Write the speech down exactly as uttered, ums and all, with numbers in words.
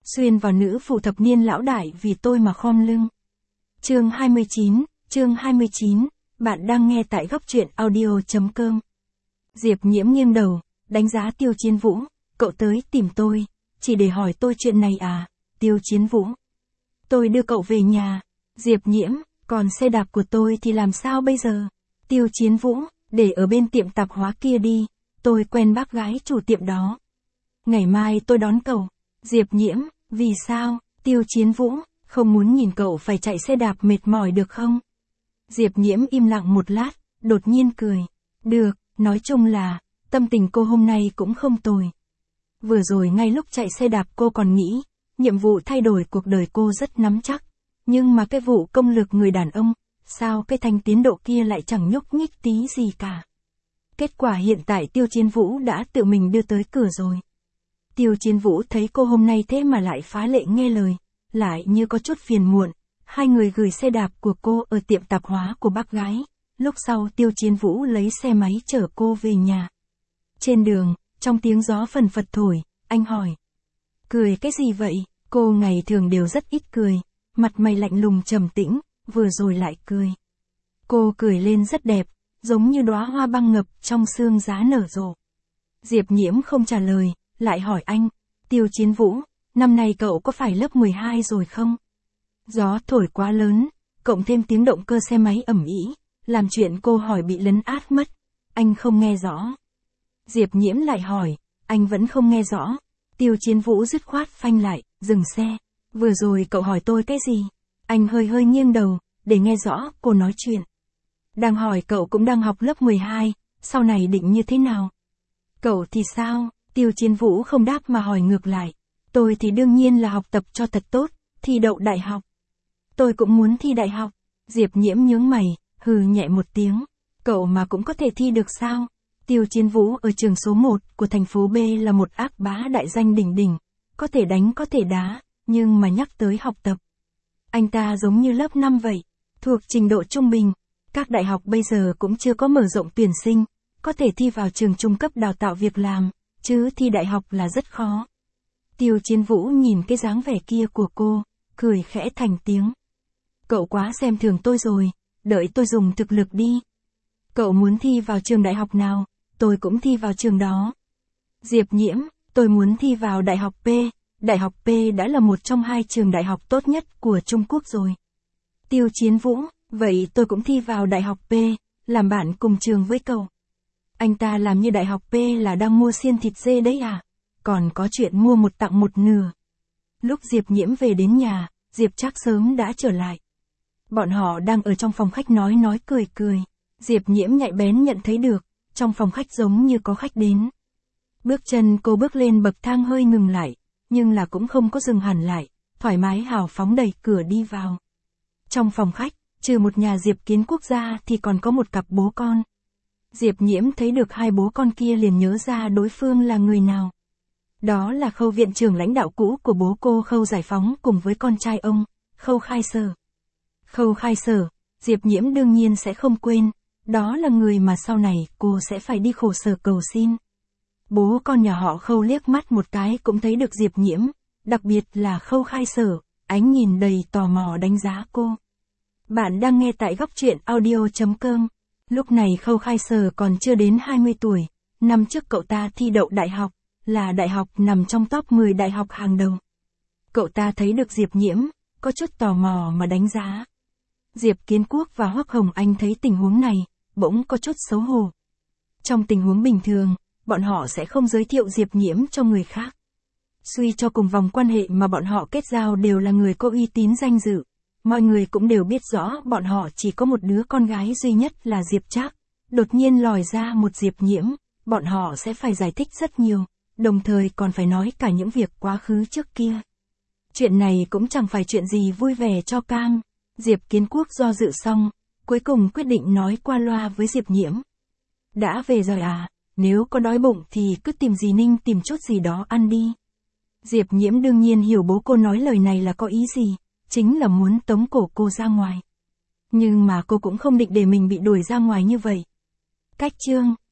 xuyên vào nữ phụ thập niên lão đại vì tôi mà khom lưng. Chương hai mươi chín, chương hai mươi chín, bạn đang nghe tại góc truyện audio.com. Diệp Nhiễm nghiêng đầu, đánh giá Tiêu Chiến Vũ, cậu tới tìm tôi, chỉ để hỏi tôi chuyện này à, Tiêu Chiến Vũ. Tôi đưa cậu về nhà, Diệp Nhiễm, còn xe đạp của tôi thì làm sao bây giờ? Tiêu Chiến Vũ, để ở bên tiệm tạp hóa kia đi, tôi quen bác gái chủ tiệm đó. Ngày mai tôi đón cậu. Diệp Nhiễm, vì sao? Tiêu Chiến Vũ, không muốn nhìn cậu phải chạy xe đạp mệt mỏi được không? Diệp Nhiễm im lặng một lát, đột nhiên cười. Được, nói chung là, tâm tình cô hôm nay cũng không tồi. Vừa rồi ngay lúc chạy xe đạp cô còn nghĩ, nhiệm vụ thay đổi cuộc đời cô rất nắm chắc. Nhưng mà cái vụ công lực người đàn ông, sao cái thanh tiến độ kia lại chẳng nhúc nhích tí gì cả. Kết quả hiện tại Tiêu Chiến Vũ đã tự mình đưa tới cửa rồi. Tiêu Chiến Vũ thấy cô hôm nay thế mà lại phá lệ nghe lời, lại như có chút phiền muộn. Hai người gửi xe đạp của cô ở tiệm tạp hóa của bác gái. Lúc sau Tiêu Chiến Vũ lấy xe máy chở cô về nhà. Trên đường, trong tiếng gió phần phật thổi, anh hỏi. Cười cái gì vậy? Cô ngày thường đều rất ít cười, mặt mày lạnh lùng trầm tĩnh, vừa rồi lại cười. Cô cười lên rất đẹp, giống như đóa hoa băng ngập trong sương giá nở rộ. Diệp Nhiễm không trả lời, lại hỏi anh. Tiêu Chiến Vũ, năm nay cậu có phải lớp mười hai rồi không? Gió thổi quá lớn, cộng thêm tiếng động cơ xe máy ầm ĩ, làm chuyện cô hỏi bị lấn át mất. Anh không nghe rõ. Diệp Nhiễm lại hỏi, anh vẫn không nghe rõ. Tiêu Chiến Vũ dứt khoát phanh lại, dừng xe. Vừa rồi cậu hỏi tôi cái gì? Anh hơi hơi nghiêng đầu, để nghe rõ cô nói chuyện. Đang hỏi cậu cũng đang học lớp mười hai, sau này định như thế nào? Cậu thì sao? Tiêu Chiến Vũ không đáp mà hỏi ngược lại. Tôi thì đương nhiên là học tập cho thật tốt, thi đậu đại học. Tôi cũng muốn thi đại học. Diệp Nhiễm nhướng mày, hừ nhẹ một tiếng. Cậu mà cũng có thể thi được sao? Tiêu Chiến Vũ ở trường số một của thành phố B là một ác bá đại danh đỉnh đỉnh. Có thể đánh có thể đá, nhưng mà nhắc tới học tập. Anh ta giống như lớp năm vậy, thuộc trình độ trung bình. Các đại học bây giờ cũng chưa có mở rộng tuyển sinh, có thể thi vào trường trung cấp đào tạo việc làm, chứ thi đại học là rất khó. Tiêu Chiến Vũ nhìn cái dáng vẻ kia của cô, cười khẽ thành tiếng. Cậu quá xem thường tôi rồi, đợi tôi dùng thực lực đi. Cậu muốn thi vào trường đại học nào, tôi cũng thi vào trường đó. Diệp Nhiễm, tôi muốn thi vào Đại học P, Đại học P đã là một trong hai trường đại học tốt nhất của Trung Quốc rồi. Tiêu Chiến Vũ, vậy tôi cũng thi vào Đại học P, làm bạn cùng trường với cậu. Anh ta làm như Đại học P là đang mua xiên thịt dê đấy à, còn có chuyện mua một tặng một nửa. Lúc Diệp Nhiễm về đến nhà, Diệp Trác sớm đã trở lại. Bọn họ đang ở trong phòng khách nói nói cười cười. Diệp Nhiễm nhạy bén nhận thấy được, trong phòng khách giống như có khách đến. Bước chân cô bước lên bậc thang hơi ngừng lại, nhưng là cũng không có dừng hẳn lại, thoải mái hào phóng đẩy cửa đi vào. Trong phòng khách, trừ một nhà Diệp Kiến Quốc ra thì còn có một cặp bố con. Diệp Nhiễm thấy được hai bố con kia liền nhớ ra đối phương là người nào. Đó là Khâu viện trưởng lãnh đạo cũ của bố cô Khâu Giải Phóng cùng với con trai ông, Khâu Khai Sở. Khâu Khai Sở, Diệp Nhiễm đương nhiên sẽ không quên, đó là người mà sau này cô sẽ phải đi khổ sở cầu xin. Bố con nhà họ Khâu liếc mắt một cái cũng thấy được Diệp Nhiễm, đặc biệt là Khâu Khai Sở, ánh nhìn đầy tò mò đánh giá cô. Bạn đang nghe tại góc truyện audio.com. Lúc này Khâu Khai Sở còn chưa đến hai mươi tuổi, năm trước cậu ta thi đậu đại học, là đại học nằm trong top mười đại học hàng đầu. Cậu ta thấy được Diệp Nhiễm, có chút tò mò mà đánh giá. Diệp Kiến Quốc và Hoắc Hồng Anh thấy tình huống này, bỗng có chút xấu hổ. Trong tình huống bình thường, bọn họ sẽ không giới thiệu Diệp Nhiễm cho người khác. Suy cho cùng vòng quan hệ mà bọn họ kết giao đều là người có uy tín danh dự. Mọi người cũng đều biết rõ bọn họ chỉ có một đứa con gái duy nhất là Diệp Trác. Đột nhiên lòi ra một Diệp Nhiễm, bọn họ sẽ phải giải thích rất nhiều, đồng thời còn phải nói cả những việc quá khứ trước kia. Chuyện này cũng chẳng phải chuyện gì vui vẻ cho cam. Diệp Kiến Quốc do dự xong, cuối cùng quyết định nói qua loa với Diệp Nhiễm. Đã về rồi à, nếu có đói bụng thì cứ tìm dì Ninh tìm chút gì đó ăn đi. Diệp Nhiễm đương nhiên hiểu bố cô nói lời này là có ý gì, chính là muốn tống cổ cô ra ngoài. Nhưng mà cô cũng không định để mình bị đuổi ra ngoài như vậy. Cách chương